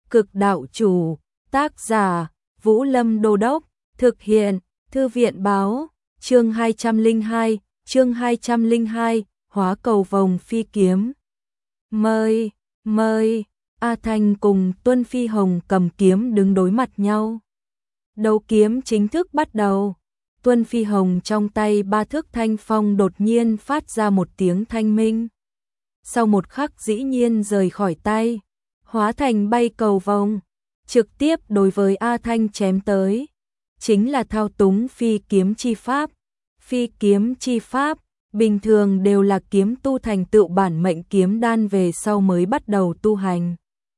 Cực đạo chủ, tác giả, Vũ Lâm Đô Đốc, thực hiện, Thư viện báo, chương 202, hóa cầu vồng phi kiếm. Mời, A Thanh cùng Tuân Phi Hồng cầm kiếm đứng đối mặt nhau. Đấu kiếm chính thức bắt đầu. Tuân Phi Hồng trong tay ba thước thanh phong đột nhiên phát ra một tiếng thanh minh. Sau một khắc dĩ nhiên rời khỏi tay, hóa thành bay cầu vồng, trực tiếp đối với A Thanh chém tới. Chính là thao túng phi kiếm chi pháp. Phi kiếm chi pháp, bình thường đều là kiếm tu thành tựu bản mệnh kiếm đan về sau mới bắt đầu tu hành.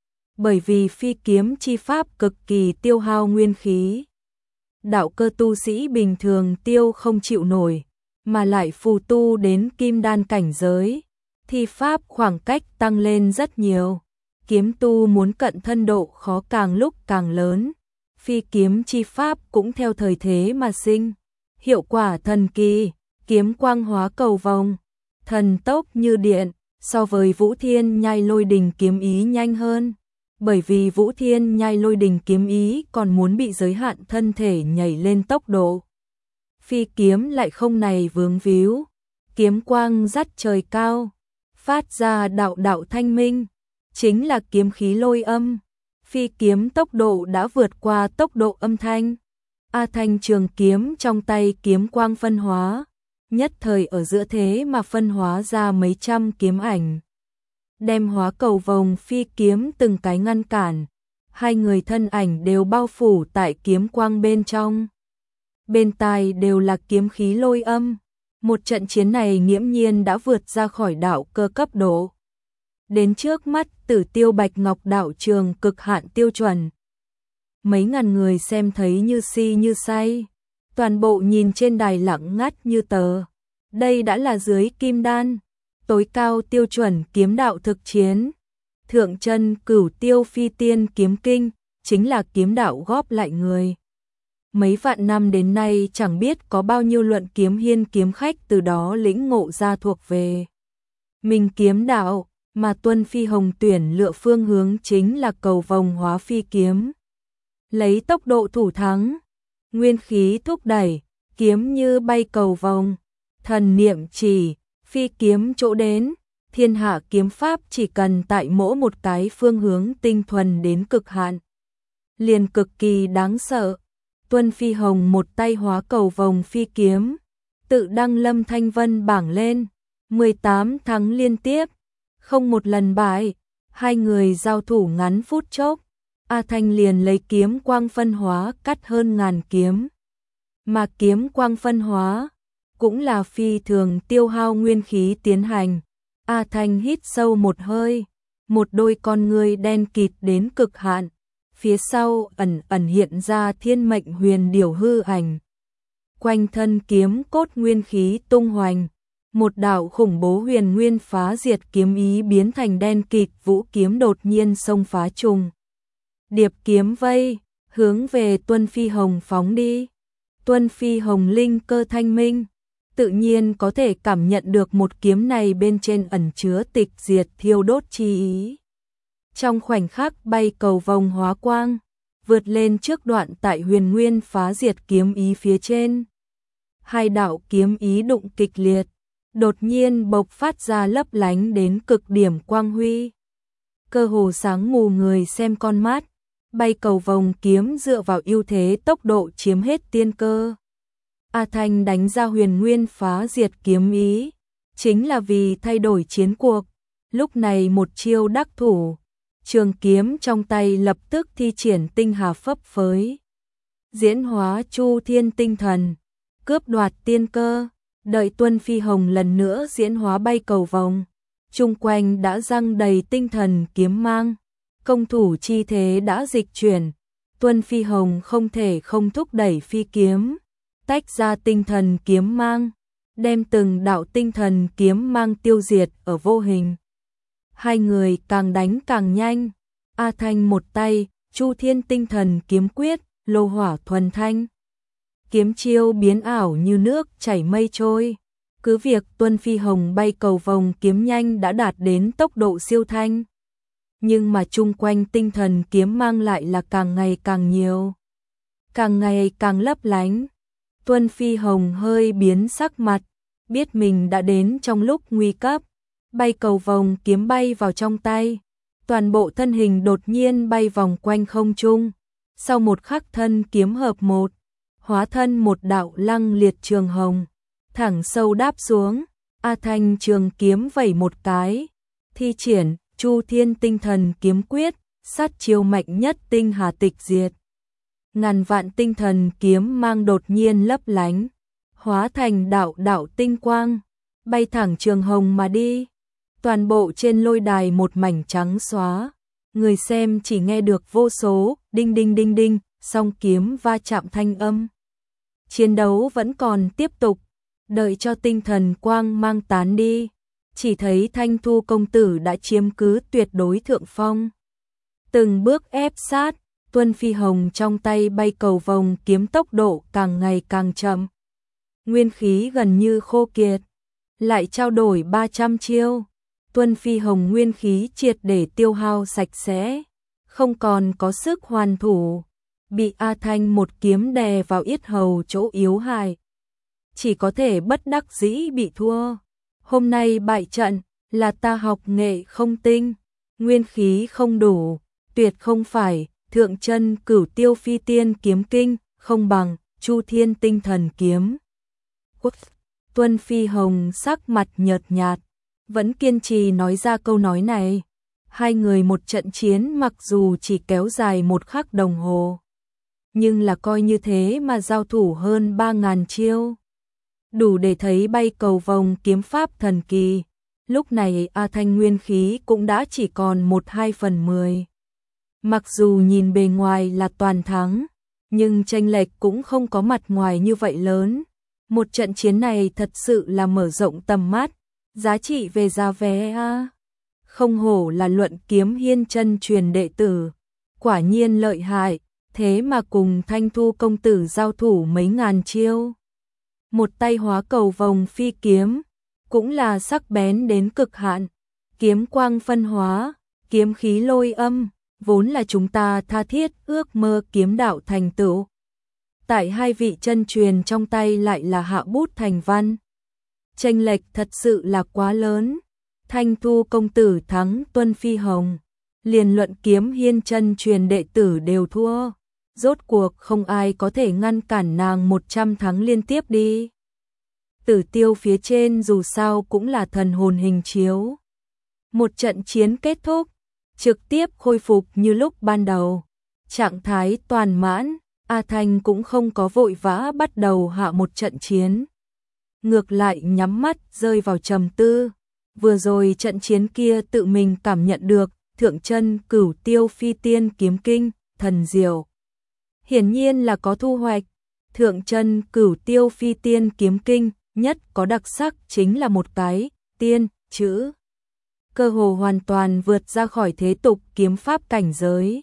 Bởi vì phi kiếm chi pháp cực kỳ tiêu hao nguyên khí. Đạo cơ tu sĩ bình thường tiêu không chịu nổi, mà lại phù tu đến kim đan cảnh giới, thì pháp khoảng cách tăng lên rất nhiều. Kiếm tu muốn cận thân độ khó càng lúc càng lớn, phi kiếm chi pháp cũng theo thời thế mà sinh. Hiệu quả thần kỳ, kiếm quang hóa cầu vồng, thần tốc như điện, so với Vũ Thiên Nhai Lôi Đình kiếm ý nhanh hơn. Bởi vì Vũ Thiên Nhai Lôi Đình kiếm ý còn muốn bị giới hạn thân thể nhảy lên tốc độ. Phi kiếm lại không này vướng víu, kiếm quang dắt trời cao, phát ra đạo đạo thanh minh, chính là kiếm khí lôi âm. Phi kiếm tốc độ đã vượt qua tốc độ âm thanh. A Thanh trường kiếm trong tay kiếm quang phân hóa, nhất thời ở giữa thế mà phân hóa ra mấy trăm kiếm ảnh. Đem hóa cầu vồng phi kiếm từng cái ngăn cản, hai người thân ảnh đều bao phủ tại kiếm quang bên trong. Bên tai đều là kiếm khí lôi âm, một trận chiến này nghiễm nhiên đã vượt ra khỏi đạo cơ cấp độ. Đến trước mắt Tử Tiêu Bạch Ngọc đạo trường cực hạn tiêu chuẩn. Mấy ngàn người xem thấy như si như say, toàn bộ nhìn trên đài lặng ngắt như tờ. Đây đã là dưới kim đan, tối cao tiêu chuẩn kiếm đạo thực chiến. Thượng chân Cửu Tiêu Phi Tiên kiếm kinh, chính là kiếm đạo góp lại người. Mấy vạn năm đến nay chẳng biết có bao nhiêu luận kiếm hiên kiếm khách từ đó lĩnh ngộ ra thuộc về mình kiếm đạo, mà Tuân Phi Hồng tuyển lựa phương hướng chính là cầu vồng hóa phi kiếm. Lấy tốc độ thủ thắng, nguyên khí thúc đẩy, kiếm như bay cầu vồng, thần niệm chỉ, phi kiếm chỗ đến, thiên hạ kiếm pháp chỉ cần tại mỗi một cái phương hướng tinh thuần đến cực hạn, liền cực kỳ đáng sợ. Tuân Phi Hồng một tay hóa cầu vồng phi kiếm, tự đăng lâm thanh vân bảng lên, 18 thắng liên tiếp, không một lần bại. Hai người giao thủ ngắn phút chốc, A Thanh liền lấy kiếm quang phân hóa cắt hơn ngàn kiếm. Mà kiếm quang phân hóa cũng là phi thường tiêu hao nguyên khí tiến hành. A Thanh hít sâu một hơi, một đôi con ngươi đen kịt đến cực hạn, phía sau ẩn hiện ra thiên mệnh huyền điểu hư ảnh. Quanh thân kiếm cốt nguyên khí tung hoành, một đạo khủng bố huyền nguyên phá diệt kiếm ý biến thành đen kịt vũ kiếm đột nhiên xông phá trùng điệp kiếm vây, hướng về Tuân Phi Hồng phóng đi. Tuân Phi Hồng linh cơ thanh minh, tự nhiên có thể cảm nhận được một kiếm này bên trên ẩn chứa tịch diệt thiêu đốt chi ý. Trong khoảnh khắc bay cầu vồng hóa quang, vượt lên trước đoạn tại huyền nguyên phá diệt kiếm ý phía trên. Hai đạo kiếm ý đụng kịch liệt, đột nhiên bộc phát ra lấp lánh đến cực điểm quang huy. Cơ hồ sáng mù người xem con mắt, bay cầu vồng kiếm dựa vào ưu thế tốc độ chiếm hết tiên cơ. A Thanh đánh ra huyền nguyên phá diệt kiếm ý, chính là vì thay đổi chiến cuộc. Lúc này một chiêu đắc thủ, trường kiếm trong tay lập tức thi triển tinh hà phấp phới, diễn hóa Chu Thiên tinh thần, cướp đoạt tiên cơ. Đợi Tuân Phi Hồng lần nữa diễn hóa bay cầu vồng, chung quanh đã răng đầy tinh thần kiếm mang, công thủ chi thế đã dịch chuyển. Tuân Phi Hồng không thể không thúc đẩy phi kiếm, tách ra tinh thần kiếm mang, đem từng đạo tinh thần kiếm mang tiêu diệt ở vô hình. Hai người càng đánh càng nhanh. A Thanh một tay Chu Thiên tinh thần kiếm quyết, lô hỏa thuần thanh, kiếm chiêu biến ảo như nước chảy mây trôi. Cứ việc Tuân Phi Hồng bay cầu vồng kiếm nhanh đã đạt đến tốc độ siêu thanh, nhưng mà chung quanh tinh thần kiếm mang lại là càng ngày càng nhiều, càng ngày càng lấp lánh. Tuân Phi Hồng hơi biến sắc mặt, biết mình đã đến trong lúc nguy cấp, bay cầu vồng kiếm bay vào trong tay, toàn bộ thân hình đột nhiên bay vòng quanh không trung, sau một khắc thân kiếm hợp một, hóa thân một đạo lăng liệt trường hồng, thẳng sâu đáp xuống. A Thanh trường kiếm vẩy một cái, thi triển Chu Thiên Tinh Thần Kiếm Quyết, sát chiêu mạnh nhất tinh hà tịch diệt. Ngàn vạn tinh thần kiếm mang đột nhiên lấp lánh, hóa thành đạo đạo tinh quang, bay thẳng trường hồng mà đi. Toàn bộ trên lôi đài một mảnh trắng xóa, người xem chỉ nghe được vô số đinh đinh đinh đinh, song kiếm va chạm thanh âm. Chiến đấu vẫn còn tiếp tục, đợi cho tinh thần quang mang tán đi, chỉ thấy Thanh Thu công tử đã chiếm cứ tuyệt đối thượng phong. Từng bước ép sát, Tuân Phi Hồng trong tay bay cầu vồng kiếm tốc độ càng ngày càng chậm. Nguyên khí gần như khô kiệt, lại trao đổi 300 chiêu. Tuân Phi Hồng nguyên khí triệt để tiêu hao sạch sẽ, không còn có sức hoàn thủ, bị A Thanh một kiếm đè vào yết hầu chỗ yếu hại. Chỉ có thể bất đắc dĩ bị thua. Hôm nay bại trận là ta học nghệ không tinh, nguyên khí không đủ, tuyệt không phải thượng chân Cửu Tiêu Phi Tiên kiếm kinh, không bằng Chu Thiên Tinh Thần kiếm. Tuân Phi Hồng sắc mặt nhợt nhạt, vẫn kiên trì nói ra câu nói này. Hai người một trận chiến mặc dù chỉ kéo dài 1 khắc đồng hồ, nhưng là coi như thế mà giao thủ hơn 3.000 chiêu. Đủ để thấy bay cầu vồng kiếm pháp thần kỳ. Lúc này A Thanh nguyên khí cũng đã chỉ còn 1/2/10. Mặc dù nhìn bề ngoài là toàn thắng, nhưng chênh lệch cũng không có mặt ngoài như vậy lớn. Một trận chiến này thật sự là mở rộng tầm mắt, giá trị về giá vé a. Không hổ là Luận Kiếm Hiên chân truyền đệ tử, quả nhiên lợi hại, thế mà cùng Thanh Thu công tử giao thủ mấy ngàn chiêu. Một tay hóa cầu vồng phi kiếm, cũng là sắc bén đến cực hạn, kiếm quang phân hóa, kiếm khí lôi âm, vốn là chúng ta tha thiết ước mơ kiếm đạo thành tựu. Tại hai vị chân truyền trong tay lại là hạ bút thành văn. Chênh lệch thật sự là quá lớn. Thanh Thu công tử thắng Tuân Phi Hồng, liền Luận Kiếm Hiên chân truyền đệ tử đều thua. Rốt cuộc không ai có thể ngăn cản nàng 100 thắng liên tiếp đi. Tử tiêu phía trên dù sao cũng là thần hồn hình chiếu. Một trận chiến kết thúc, trực tiếp khôi phục như lúc ban đầu. Trạng thái toàn mãn, A Thanh cũng không có vội vã bắt đầu hạ một trận chiến. Ngược lại nhắm mắt rơi vào trầm tư. Vừa rồi trận chiến kia tự mình cảm nhận được thượng chân Cửu Tiêu Phi Tiên kiếm kinh, thần diệu. Hiển nhiên là có thu hoạch. Thượng chân Cửu Tiêu Phi Tiên kiếm kinh nhất có đặc sắc chính là một cái tiên chữ. Cơ hồ hoàn toàn vượt ra khỏi thế tục kiếm pháp cảnh giới.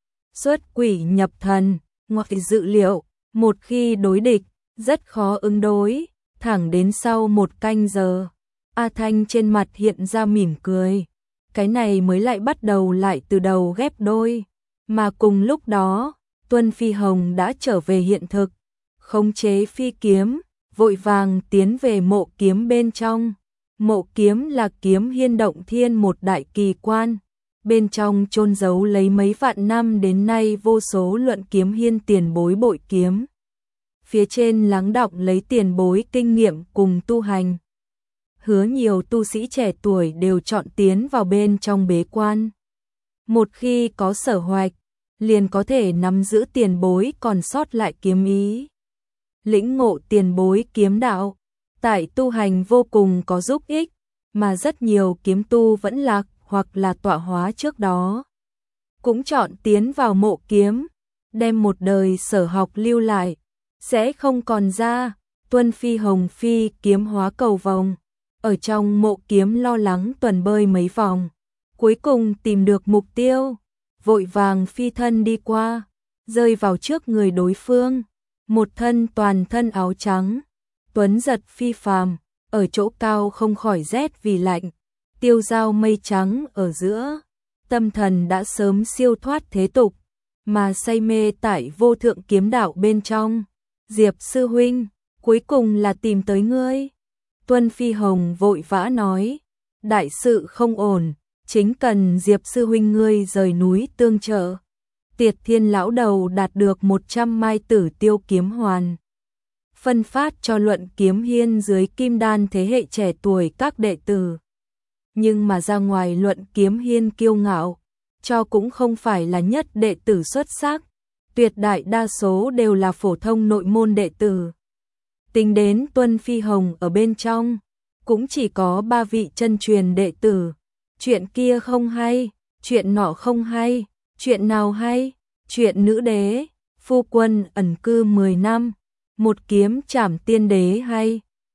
Xuất quỷ nhập thần, ngoài dự liệu, một khi đối địch, rất khó ứng đối. Thẳng đến sau 1 canh giờ, A Thanh trên mặt hiện ra mỉm cười. Cái này mới lại bắt đầu lại từ đầu ghép đôi. Mà cùng lúc đó, Tuân Phi Hồng đã trở về hiện thực, khống chế phi kiếm, vội vàng tiến về mộ kiếm bên trong. Mộ kiếm là kiếm hiên động thiên một đại kỳ quan, bên trong chôn giấu lấy mấy vạn năm đến nay vô số Luận Kiếm Hiên tiền bối bội kiếm. Phía trên lắng đọng lấy tiền bối kinh nghiệm cùng tu hành. Hứa nhiều tu sĩ trẻ tuổi đều chọn tiến vào bên trong bế quan. Một khi có sở hoạch, liền có thể nắm giữ tiền bối còn sót lại kiếm ý. Lĩnh ngộ tiền bối kiếm đạo, tại tu hành vô cùng có giúp ích, mà rất nhiều kiếm tu vẫn lạc hoặc là tọa hóa trước đó. Cũng chọn tiến vào mộ kiếm, đem một đời sở học lưu lại, sẽ không còn ra. Tuân Phi Hồng phi kiếm hóa cầu vồng, ở trong mộ kiếm lo lắng tuần bơi mấy vòng, cuối cùng tìm được mục tiêu, vội vàng phi thân đi qua, rơi vào trước người đối phương, một thân toàn thân áo trắng, tuấn giật phi phàm, ở chỗ cao không khỏi rét vì lạnh, tiêu dao mây trắng ở giữa, tâm thần đã sớm siêu thoát thế tục, mà say mê tại vô thượng kiếm đạo bên trong. Diệp sư huynh, cuối cùng là tìm tới ngươi. Tuân Phi Hồng vội vã nói, đại sự không ổn, chính cần Diệp sư huynh ngươi rời núi tương trợ. Tiệt Thiên lão đầu đạt được 100 mai Tử Tiêu kiếm hoàn, phân phát cho Luận Kiếm Hiên dưới Kim Đan thế hệ trẻ tuổi các đệ tử. Nhưng mà ra ngoài Luận Kiếm Hiên kiêu ngạo, cho cũng không phải là nhất đệ tử xuất sắc, tuyệt đại đa số đều là phổ thông nội môn đệ tử. Tính đến Tuân Phi Hồng ở bên trong, cũng chỉ có 3 vị chân truyền đệ tử. Chuyện kia không hay, chuyện nọ không hay, chuyện nào hay? Chuyện nữ đế, phu quân ẩn cư 10 năm, một kiếm trảm tiên đế hay?